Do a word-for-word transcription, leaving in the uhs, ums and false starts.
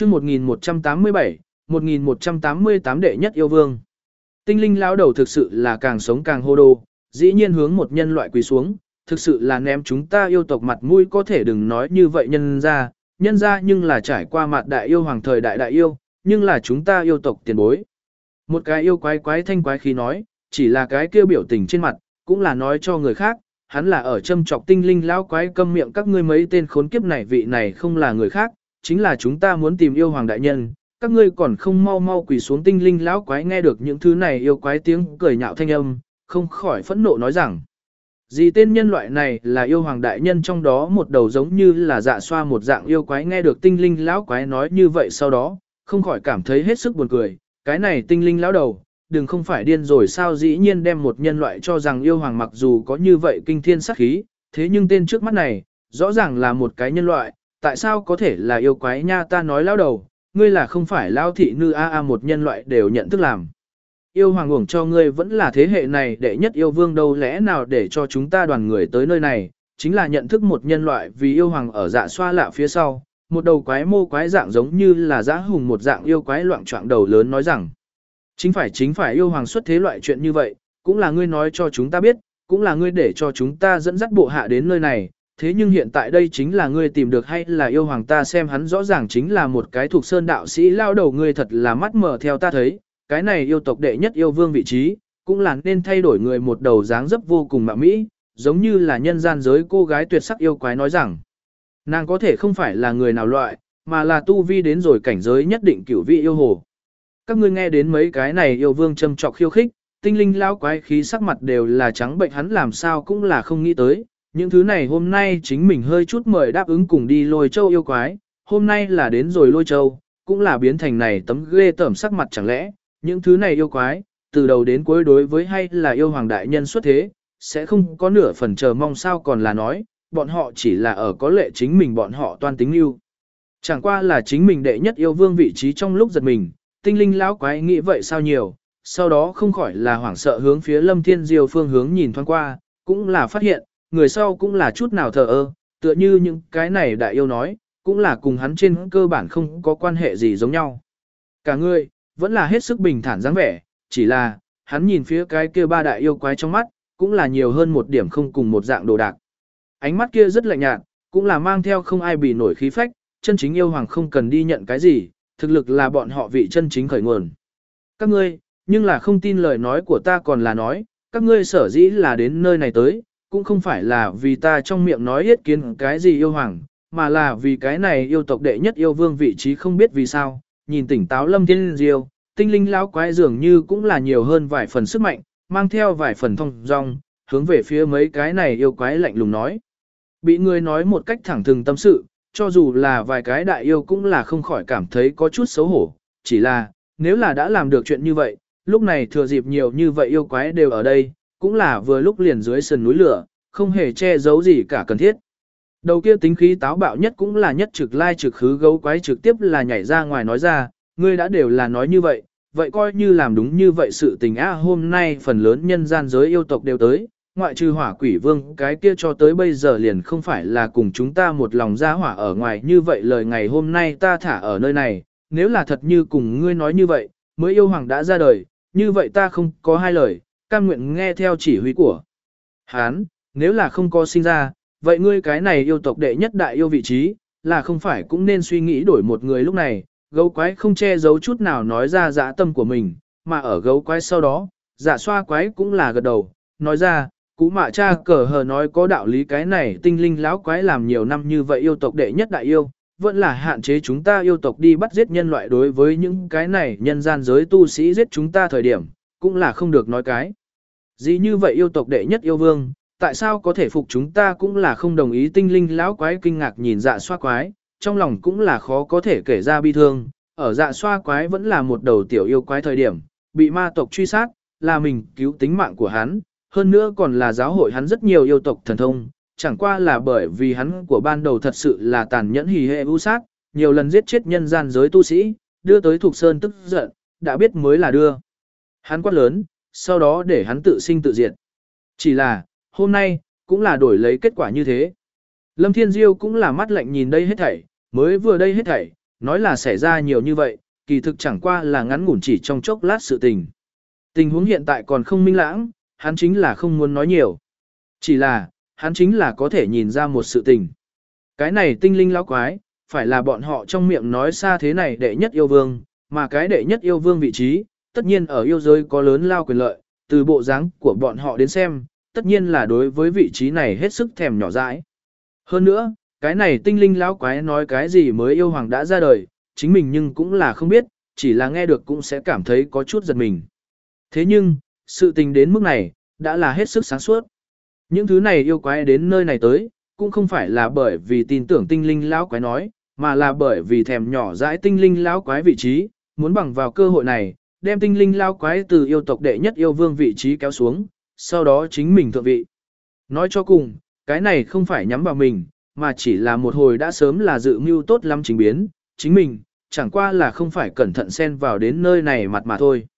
chương một nghìn một trăm tám mươi bảy, một nghìn một trăm tám mươi tám đệ nhất yêu vương. Tinh linh lão đầu thực sự là càng sống càng hô đồ, dĩ nhiên hướng một nhân loại quỳ xuống, thực sự là ném chúng ta yêu tộc mặt mũi, có thể đừng nói như vậy nhân ra, nhân ra nhưng là trải qua mặt đại yêu hoàng thời đại đại yêu, nhưng là chúng ta yêu tộc tiền bối. Một cái yêu quái quái thanh quái khí nói, chỉ là cái kêu biểu tình trên mặt, cũng là nói cho người khác, hắn là ở châm chọc tinh linh lão quái, câm miệng các ngươi mấy tên khốn kiếp này, vị này không là người khác, chính là chúng ta muốn tìm yêu hoàng đại nhân, các ngươi còn không mau mau quỳ xuống. Tinh linh lão quái nghe được những thứ này yêu quái tiếng cười nhạo thanh âm, không khỏi phẫn nộ nói rằng, gì tên nhân loại này là yêu hoàng đại nhân, trong đó một đầu giống như là dạ xoa một dạng yêu quái nghe được tinh linh lão quái nói như vậy sau đó, không khỏi cảm thấy hết sức buồn cười, cái này tinh linh lão đầu, đừng không phải điên rồi sao, dĩ nhiên đem một nhân loại cho rằng yêu hoàng, mặc dù có như vậy kinh thiên sát khí, thế nhưng tên trước mắt này, rõ ràng là một cái nhân loại, tại sao có thể là yêu quái nha, ta nói lão đầu, ngươi là không phải lão thị nữ a a, một nhân loại đều nhận thức làm yêu hoàng, uổng cho ngươi vẫn là thế hệ này đệ nhất yêu vương đâu, lẽ nào để cho chúng ta đoàn người tới nơi này, chính là nhận thức một nhân loại, vì yêu hoàng ở dạ xoa lạ phía sau, một đầu quái mô quái dạng giống như là dã hùng một dạng yêu quái loạn trọng đầu lớn nói rằng, chính phải chính phải yêu hoàng xuất thế loại chuyện như vậy, cũng là ngươi nói cho chúng ta biết, cũng là ngươi để cho chúng ta dẫn dắt bộ hạ đến nơi này, thế nhưng hiện tại đây chính là ngươi tìm được hay là yêu hoàng, ta xem hắn rõ ràng chính là một cái thuộc sơn đạo sĩ lao đầu, ngươi thật là mắt mở, theo ta thấy, cái này yêu tộc đệ nhất yêu vương vị trí, cũng là nên thay đổi người, một đầu dáng dấp vô cùng mạo mỹ, giống như là nhân gian giới cô gái tuyệt sắc yêu quái nói rằng, nàng có thể không phải là người nào loại, mà là tu vi đến rồi cảnh giới nhất định cửu vị yêu hồ. Các ngươi nghe đến mấy cái này yêu vương châm trọc khiêu khích, tinh linh lão quái khí sắc mặt đều là trắng bệnh, hắn làm sao cũng là không nghĩ tới, những thứ này hôm nay chính mình hơi chút mời đáp ứng cùng đi Lôi Châu yêu quái, hôm nay là đến rồi Lôi Châu, cũng là biến thành này tấm ghê tởm sắc mặt, chẳng lẽ những thứ này yêu quái, từ đầu đến cuối đối với hay là yêu hoàng đại nhân xuất thế, sẽ không có nửa phần chờ mong sao, còn là nói, bọn họ chỉ là ở có lệ chính mình bọn họ toan tính lưu. Chẳng qua là chính mình đệ nhất yêu vương vị trí trong lúc giật mình, tinh linh lão quái nghĩ vậy sao nhiều, sau đó không khỏi là hoảng sợ hướng phía Lâm Thiên Diêu phương hướng nhìn thoáng qua, cũng là phát hiện, người sau cũng là chút nào thờ ơ, tựa như những cái này đại yêu nói, cũng là cùng hắn trên cơ bản không có quan hệ gì giống nhau. Cả người vẫn là hết sức bình thản dáng vẻ, chỉ là, hắn nhìn phía cái kia ba đại yêu quái trong mắt, cũng là nhiều hơn một điểm không cùng một dạng đồ đạc. Ánh mắt kia rất lạnh nhạt, cũng là mang theo không ai bị nổi khí phách, chân chính yêu hoàng không cần đi nhận cái gì, thực lực là bọn họ vị chân chính khởi nguồn. Các ngươi, nhưng là không tin lời nói của ta, còn là nói, các ngươi sở dĩ là đến nơi này tới, cũng không phải là vì ta trong miệng nói yết kiến cái gì yêu hoàng, mà là vì cái này yêu tộc đệ nhất yêu vương vị trí, không biết vì sao, nhìn tỉnh táo Lâm Thiên Diêu, tinh linh lão quái dường như cũng là nhiều hơn vài phần sức mạnh, mang theo vài phần thông dong, hướng về phía mấy cái này yêu quái lạnh lùng nói. Bị người nói một cách thẳng thừng tâm sự, cho dù là vài cái đại yêu cũng là không khỏi cảm thấy có chút xấu hổ, chỉ là, nếu là đã làm được chuyện như vậy, lúc này thừa dịp nhiều như vậy yêu quái đều ở đây, cũng là vừa lúc liền dưới sườn núi lửa, không hề che giấu gì cả cần thiết. Đầu kia tính khí táo bạo nhất cũng là nhất trực lai trực khứ gấu quái trực tiếp là nhảy ra ngoài nói ra, ngươi đã đều là nói như vậy, vậy coi như làm đúng như vậy sự tình á, hôm nay phần lớn nhân gian giới yêu tộc đều tới, ngoại trừ hỏa quỷ vương cái kia cho tới bây giờ liền không phải là cùng chúng ta một lòng ra hỏa ở ngoài, như vậy lời ngày hôm nay ta thả ở nơi này, nếu là thật như cùng ngươi nói như vậy, mới yêu hoàng đã ra đời, như vậy ta không có hai lời, cam nguyện nghe theo chỉ huy của Hán, nếu là không có sinh ra, vậy ngươi cái này yêu tộc đệ nhất đại yêu vị trí, là không phải cũng nên suy nghĩ đổi một người. Lúc này, gấu quái không che giấu chút nào nói ra dã tâm của mình, mà ở gấu quái sau đó, dạ xoa quái cũng là gật đầu, nói ra, cú mạ cha cờ hờ nói có đạo lý, cái này tinh linh lão quái làm nhiều năm như vậy yêu tộc đệ nhất đại yêu, vẫn là hạn chế chúng ta yêu tộc đi bắt giết nhân loại, đối với những cái này nhân gian giới tu sĩ giết chúng ta thời điểm, cũng là không được nói cái gì như vậy. Yêu tộc đệ nhất yêu vương, tại sao có thể phục chúng ta, cũng là không đồng ý. Tinh linh lão quái kinh ngạc nhìn dạ xoa quái, trong lòng cũng là khó có thể kể ra bi thương, ở dạ xoa quái vẫn là một đầu tiểu yêu quái thời điểm, bị ma tộc truy sát, là mình cứu tính mạng của hắn, hơn nữa còn là giáo hội hắn rất nhiều yêu tộc thần thông, chẳng qua là bởi vì hắn của ban đầu thật sự là tàn nhẫn hỉ hệ u sát, nhiều lần giết chết nhân gian giới tu sĩ, đưa tới Thục Sơn tức giận, đã biết mới là đưa hắn quát lớn, sau đó để hắn tự sinh tự diệt. Chỉ là, hôm nay, cũng là đổi lấy kết quả như thế. Lâm Thiên Diêu cũng là mắt lạnh nhìn đây hết thảy, mới vừa đây hết thảy, Nói là xảy ra nhiều như vậy, kỳ thực chẳng qua là ngắn ngủn chỉ trong chốc lát sự tình. Tình huống hiện tại còn không minh lãng, hắn chính là không muốn nói nhiều. Chỉ là, hắn chính là có thể nhìn ra một sự tình. Cái này tinh linh lão quái, phải là bọn họ trong miệng nói xa thế này đệ nhất yêu vương, mà cái đệ nhất yêu vương vị trí, tất nhiên ở yêu giới có lớn lao quyền lợi, từ bộ dáng của bọn họ đến xem, tất nhiên là đối với vị trí này hết sức thèm nhỏ dãi. Hơn nữa, cái này tinh linh lão quái nói cái gì mới yêu hoàng đã ra đời, chính mình nhưng cũng là không biết, chỉ là nghe được cũng sẽ cảm thấy có chút giật mình. Thế nhưng, sự tình đến mức này, đã là hết sức sáng suốt. Những thứ này yêu quái đến nơi này tới, cũng không phải là bởi vì tin tưởng tinh linh lão quái nói, mà là bởi vì thèm nhỏ dãi tinh linh lão quái vị trí, muốn bằng vào cơ hội này, đem tinh linh lão quái từ yêu tộc đệ nhất yêu vương vị trí kéo xuống, sau đó chính mình thượng vị. Nói cho cùng, cái này không phải nhắm vào mình, mà chỉ là một hồi đã sớm là dự mưu tốt lắm chính biến, chính mình, chẳng qua là không phải cẩn thận xen vào đến nơi này mặt mà thôi.